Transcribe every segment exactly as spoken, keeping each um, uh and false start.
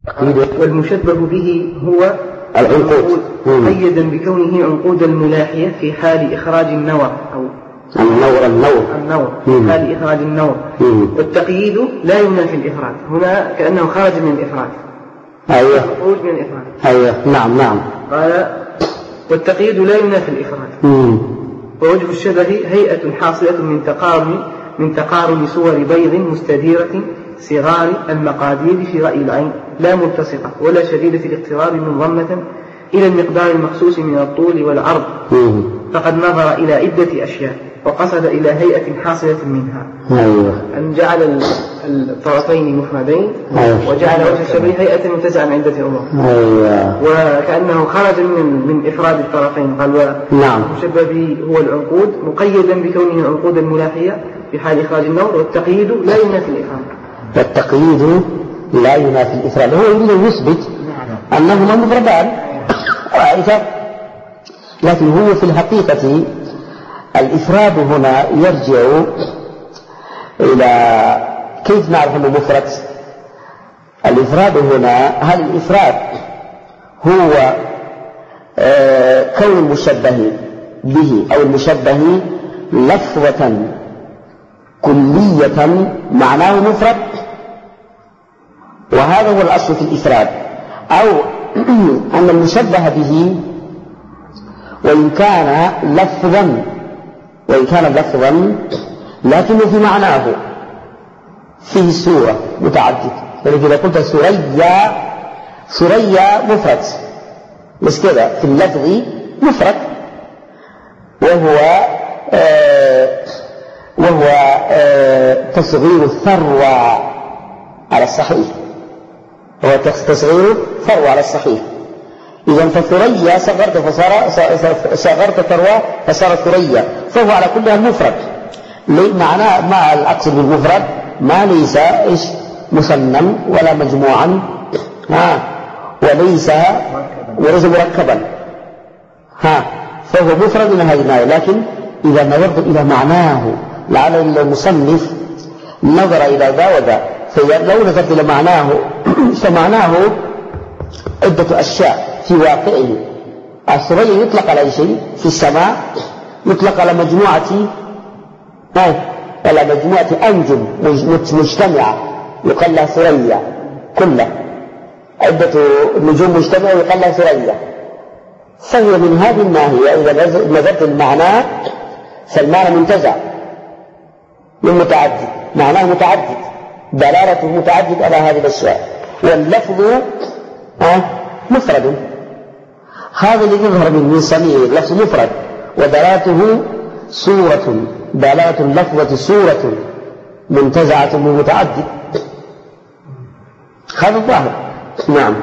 والمشبه به هو العنقود مقيدا بكونه عنقود الملاحية في حال إخراج النور أو النور النور النور في حال إخراج النور. والتقييد لا ينافي الإفراد، هنا كأنه خرج من الإفراد. أيوه خروج من الإفراد. أيوه نعم نعم. قال والتقييد لا ينافي الإفراد. ووجه الشبه هيئة حاصلة من تقارن من تقارن صور بيض مستديرة صغار المقادير في رأي العين لا ملتصقة ولا شديدة الاقتراب منضمة إلى المقدار المخصوص من الطول والعرض، فقد نظر إلى عدة أشياء وقصد إلى هيئة حاصلة منها. أيوة. أن جعل الطرفين مفردين. أيوة. وجعل وجه الشبه هيئة منتزعة من عدة أمور. أيوة. وكأنه خرج من من إفراد الطرفين. قال نعم. المشبه به هو العنقود مقيدا بكونه عنقود الملاحية في حال إخراج النور، والتقييد لا ينافي الإفراد. والتقييد لا ينافي الإفراد، هو يريد أن يثبت أنهما مفردان لكن هو في الحقيقة الإفراد هنا يرجع إلى كيف نعرف أنه مفرد. الإفراد هنا، هل الإفراد هو آه كون المشبه به أو المشبه لفظة كلية معناه مفرد، وهذا هو الأصل في الإفراد، أو أن المشبه به وإن كان لفظا وإن كان لفظا لكنه في معناه فيه صورة متعدد. يعني إذا قلت ثريا ثريا مفرد بس كذا في اللفظ مفرد، وهو آه وهو آه تصغير الثروة على الصحيح، هو تصغير ثروة على الصحيح. إذا فثريا صغرت فصار صغرت ثروة فصار ثريا، فهو على كلها مفرد. معناه ما الأقصد بالمفرد ما ليس إيش مثنى ولا مجموعا ها وليس وليس مركبا ها فهو مفرد من هذه الآية. لكن إذا نظرت إلى معناه لعل المصنف نظر إلى ذا وذا، فلو نظرت إلى معناه فمعناه عدة أشياء في واقعه. الثريا يطلق على أي شيء في السماء، يطلق على مجموعة آه على مجموعة أنجم مجتمعة يقال لها ثريا، كلها عدة نجوم مجتمعة يقال لها ثريا. فهي من هذه الناحية إذا نظرت المعنى فالمعنى منتزع من متعدد، معناه متعدد، دلالته متعدد على هذه الأشياء، واللفظ آه مفرد. هذا اللي يظهر من صنيع اللفظ مفرد ودلالته صورة، دلالة اللفظة صورة منتزعة من متعدد. هذا الظاهر. نعم.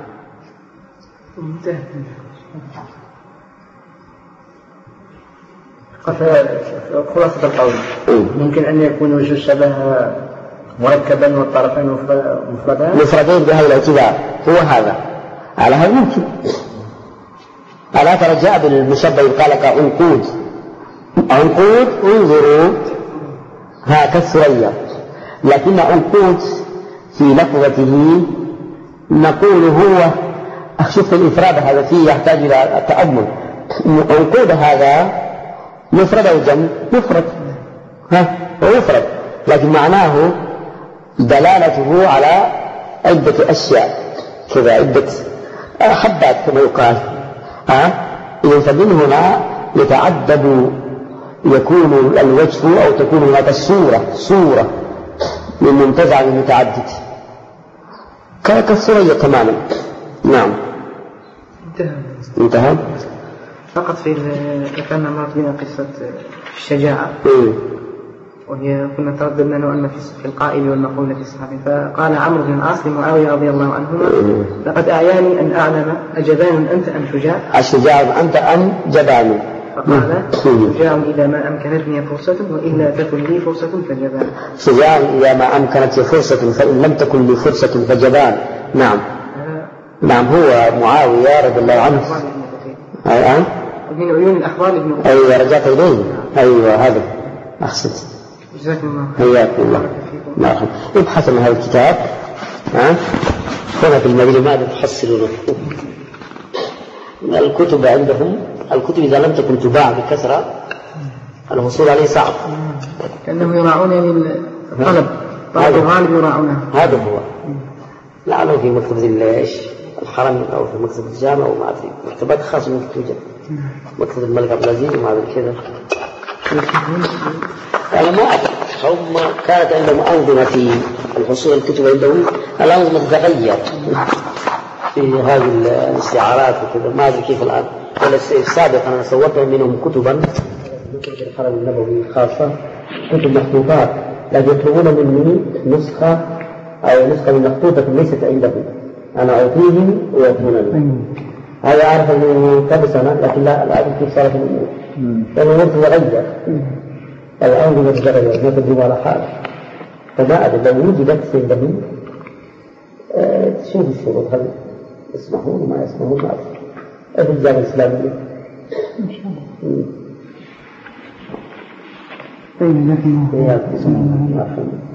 خلاصة القول ممكن أن يكون وجه الشبه مركبا والطرفين مفردان مفردين بهذا الاعتبار، هو هذا على هذا ممكن. ألا ترى جاء بالمشبه قال لك عنقود، عنقود انظروا ها كالثريا، لكن عنقود في لفظته نقول هو شوف الإفراد هذا فيه يحتاج إلى التأمل. عنقود هذا مفرد أو جمع؟ مفرد ها ومفرد، لكن معناه دلالته على عدة أشياء كذا، عدة حبات كما يقال ها. إذن فمن هنا يتعدد يكون الوجه أو تكون هناك الصورة صورة من منتزع من متعدد كالثريا تماما. نعم. انتهى. انتهى. فقط في ذكرنا مرت بنا قصة الشجاعة إيه؟ وهي كنا ترددنا أن في القائل والمقول في الصحابي، فقال عمرو بن العاص لمعاوية رضي الله عنهما إيه؟ لقد أعياني أن أعلم أجبان أنت أم شجاع؟ الشجاع أنت أم جبان؟ فقال شجاع إذا ما أمكنتني فرصة وإلا تكن لي فرصة فجبان. شجاع إذا ما أمكنتني فرصة فإن لم تكن لي فرصة فجبان. نعم. آه. نعم هو معاوية رضي الله عنه. الآن من عيون الأخبار ابن أخبار. أيوة رجعت إليه. أيوة هذا أحسنت. جزاكم الله. حياكم الله. مرحبا. ابحث عن هذا الكتاب ها؟ هنا في المدينة ماذا تحصلون؟ الكتب عندهم، الكتب إذا لم تكن تباع بكثرة الحصول عليه صعب. كأنهم يراعون يعني الطلب، طلب الغالب يراعونه. هذا هو. لعله في مكتبة ايش الحرم أو في مكتبة الجامعة أو ما أدري، مكتبات خاصة من توجد، مكتبة الملك عبد العزيز وما أدري كذا. أنا ما أعرف، هم كانت عندهم أنظمة في الحصول الكتب عندهم، الأنظمة تتغير في هذه الاستعارات وكذا، ما أدري كيف الآن. ولا السابق أنا صورت منهم كتبا في الحرم النبوي خاصة، كتب مخطوطات، لكن يطلبون مني نسخة أو نسخة من مخطوطة ليست عندهم، أنا أعطيهم ويعطونني. هذا أعرف أنه كم سنة، لكن لا الآن كيف صارت الأمور، لأنه الأمور تتغير، الأنظمة تتغير، ما تدري على حال. فما أدري لو وجدت عندهم تشوف الشروط، هل يسمحون وما يسمحون، ما أدري في الجامعة الإسلامية إن شاء الله. طيب، لكن